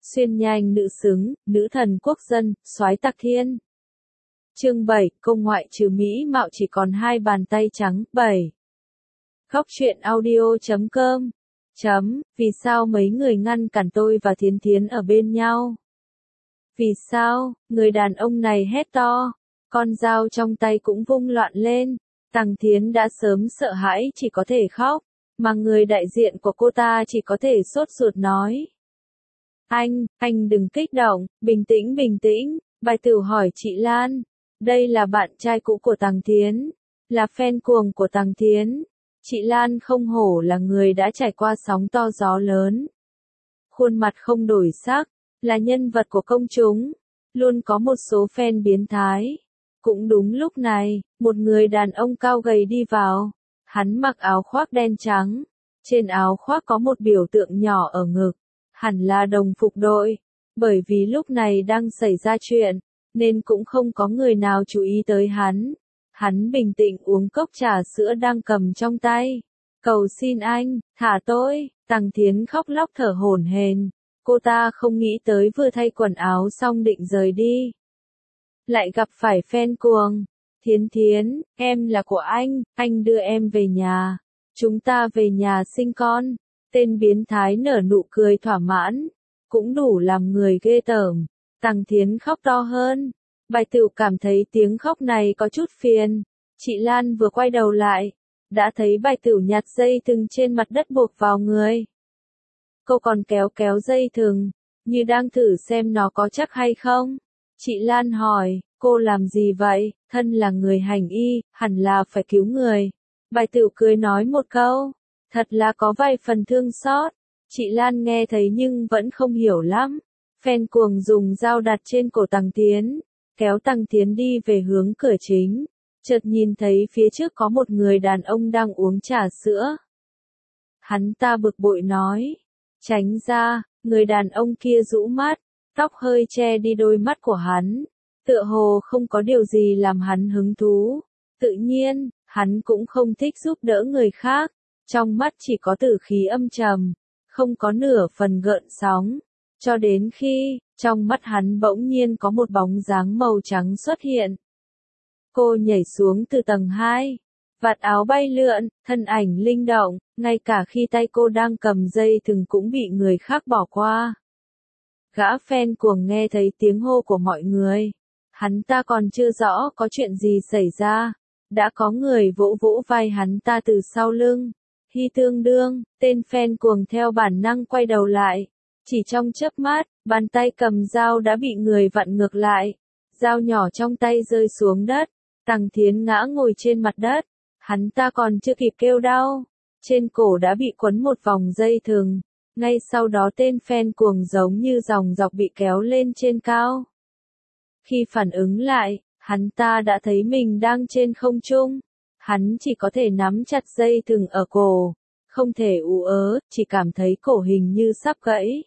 Xuyên nhanh nữ xứng, nữ thần quốc dân, soái Tạc Thiên. Chương 7, công ngoại trừ mỹ mạo chỉ còn hai bàn tay trắng. 7. Góc truyện audio.com. Vì sao mấy người ngăn cản tôi và Thiến Thiến ở bên nhau? Vì sao? Người đàn ông này hét to. Con dao trong tay cũng vung loạn lên. Tằng Thiến đã sớm sợ hãi chỉ có thể khóc, mà người đại diện của cô ta chỉ có thể sốt ruột nói. Anh đừng kích động, bình tĩnh, Bài Tửu hỏi chị Lan. Đây là bạn trai cũ của Tằng Thiến, là fan cuồng của Tằng Thiến. Chị Lan không hổ là người đã trải qua sóng to gió lớn. Khuôn mặt không đổi sắc, là nhân vật của công chúng, luôn có một số fan biến thái. Cũng đúng lúc này, một người đàn ông cao gầy đi vào. Hắn mặc áo khoác đen trắng, trên áo khoác có một biểu tượng nhỏ ở ngực, hẳn là đồng phục đội. Bởi vì lúc này đang xảy ra chuyện, nên cũng không có người nào chú ý tới hắn. Hắn bình tĩnh uống cốc trà sữa đang cầm trong tay. Cầu xin anh, thả tôi. Tằng Thiến khóc lóc thở hổn hển. Cô ta không nghĩ tới vừa thay quần áo xong định rời đi, lại gặp phải fan cuồng. Thiến, em là của anh đưa em về nhà. Chúng ta về nhà sinh con. Tên biến thái nở nụ cười thỏa mãn, cũng đủ làm người ghê tởm. Tằng Thiến khóc to hơn. Bài Tửu cảm thấy tiếng khóc này có chút phiền. Chị Lan vừa quay đầu lại, đã thấy Bài Tửu nhặt dây thừng trên mặt đất buộc vào người. Cô còn kéo dây thừng, như đang thử xem nó có chắc hay không. Chị Lan hỏi, cô làm gì vậy? Thân là người hành y, hẳn là phải cứu người. Bài Tửu cười nói một câu, thật là có vài phần thương xót. Chị Lan nghe thấy nhưng vẫn không hiểu lắm. Fan cuồng dùng dao đặt trên cổ Tằng Thiến, kéo Tằng Thiến đi về hướng cửa chính. Chợt nhìn thấy phía trước có một người đàn ông đang uống trà sữa. Hắn ta bực bội nói, tránh ra. Người đàn ông kia rũ mắt, tóc hơi che đi đôi mắt của hắn, tựa hồ không có điều gì làm hắn hứng thú. Tự nhiên, hắn cũng không thích giúp đỡ người khác, trong mắt chỉ có tử khí âm trầm, không có nửa phần gợn sóng. Cho đến khi, trong mắt hắn bỗng nhiên có một bóng dáng màu trắng xuất hiện. Cô nhảy xuống từ tầng 2, vạt áo bay lượn, thân ảnh linh động, ngay cả khi tay cô đang cầm dây thừng cũng bị người khác bỏ qua. Gã fan cuồng nghe thấy tiếng hô của mọi người. Hắn ta còn chưa rõ có chuyện gì xảy ra, đã có người vỗ vỗ vai hắn ta từ sau lưng. Hi tương đương, tên fan cuồng theo bản năng quay đầu lại. Chỉ trong chớp mắt, bàn tay cầm dao đã bị người vặn ngược lại. Dao nhỏ trong tay rơi xuống đất. Tằng Thiến ngã ngồi trên mặt đất. Hắn ta còn chưa kịp kêu đau, trên cổ đã bị quấn một vòng dây thừng. Ngay sau đó tên fan cuồng giống như dòng dọc bị kéo lên trên cao. Khi phản ứng lại, hắn ta đã thấy mình đang trên không trung. Hắn chỉ có thể nắm chặt dây thừng ở cổ, không thể ú ớ, chỉ cảm thấy cổ hình như sắp gãy.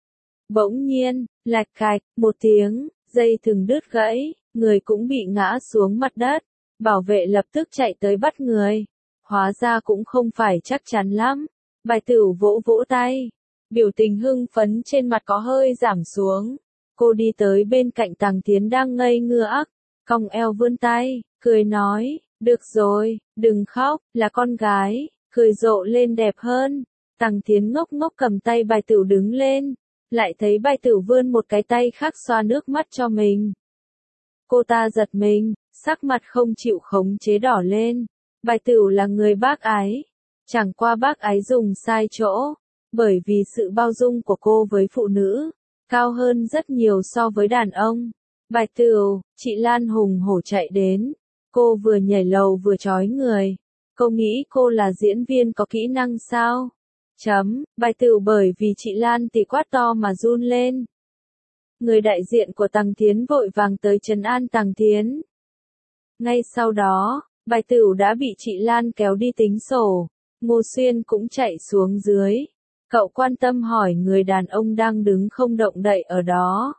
Bỗng nhiên, lạch cạch, một tiếng, dây thừng đứt gãy, người cũng bị ngã xuống mặt đất. Bảo vệ lập tức chạy tới bắt người. Hóa ra cũng không phải chắc chắn lắm. Bài Tửu vỗ vỗ tay. Biểu tình hưng phấn trên mặt có hơi giảm xuống. Cô đi tới bên cạnh Tằng Thiến đang ngây ngơ, cong eo vươn tay, cười nói, được rồi, đừng khóc, là con gái, cười rộ lên đẹp hơn. Tằng Thiến ngốc ngốc cầm tay Bài Tửu đứng lên, lại thấy Bài Tửu vươn một cái tay khác xoa nước mắt cho mình. Cô ta giật mình, sắc mặt không chịu khống chế đỏ lên. Bài Tửu là người bác ái, chẳng qua bác ái dùng sai chỗ, bởi vì sự bao dung của cô với phụ nữ cao hơn rất nhiều so với đàn ông. Bài Tửu, chị Lan hùng hổ chạy đến, cô vừa nhảy lầu vừa chói người. Cô nghĩ cô là diễn viên có kỹ năng sao? Bài Tửu bởi vì chị Lan thì quát to mà run lên. Người đại diện của Tằng Thiến vội vàng tới trấn an Tằng Thiến. Ngay sau đó, Bài Tửu đã bị chị Lan kéo đi tính sổ. Ngô Xuyên cũng chạy xuống dưới. Cậu quan tâm hỏi người đàn ông đang đứng không động đậy ở đó.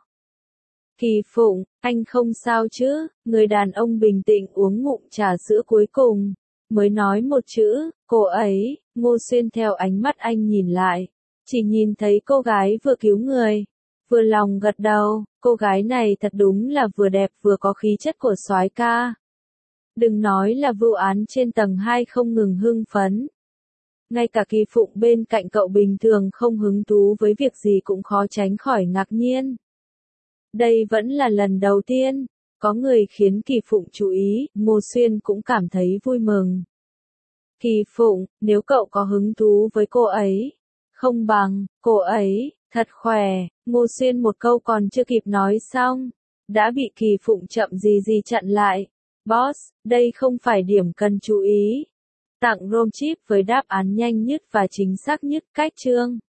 Kỳ Phụng, anh không sao chứ? Người đàn ông bình tĩnh uống ngụm trà sữa cuối cùng, mới nói một chữ, cô ấy. Ngô Xuyên theo ánh mắt anh nhìn lại, chỉ nhìn thấy cô gái vừa cứu người, vừa lòng gật đầu, cô gái này thật đúng là vừa đẹp vừa có khí chất của soái ca. Đừng nói là vụ án trên tầng 2 không ngừng hưng phấn. Ngay cả Kỳ Phụng bên cạnh cậu bình thường không hứng thú với việc gì cũng khó tránh khỏi ngạc nhiên. Đây vẫn là lần đầu tiên, có người khiến Kỳ Phụng chú ý, Ngô Xuyên cũng cảm thấy vui mừng. Kỳ Phụng, nếu cậu có hứng thú với cô ấy, không bằng, cô ấy, thật khỏe, Ngô Xuyên một câu còn chưa kịp nói xong, đã bị Kỳ Phụng chậm gì chặn lại. Boss, đây không phải điểm cần chú ý. Tặng ROM chip với đáp án nhanh nhất và chính xác nhất cách chương.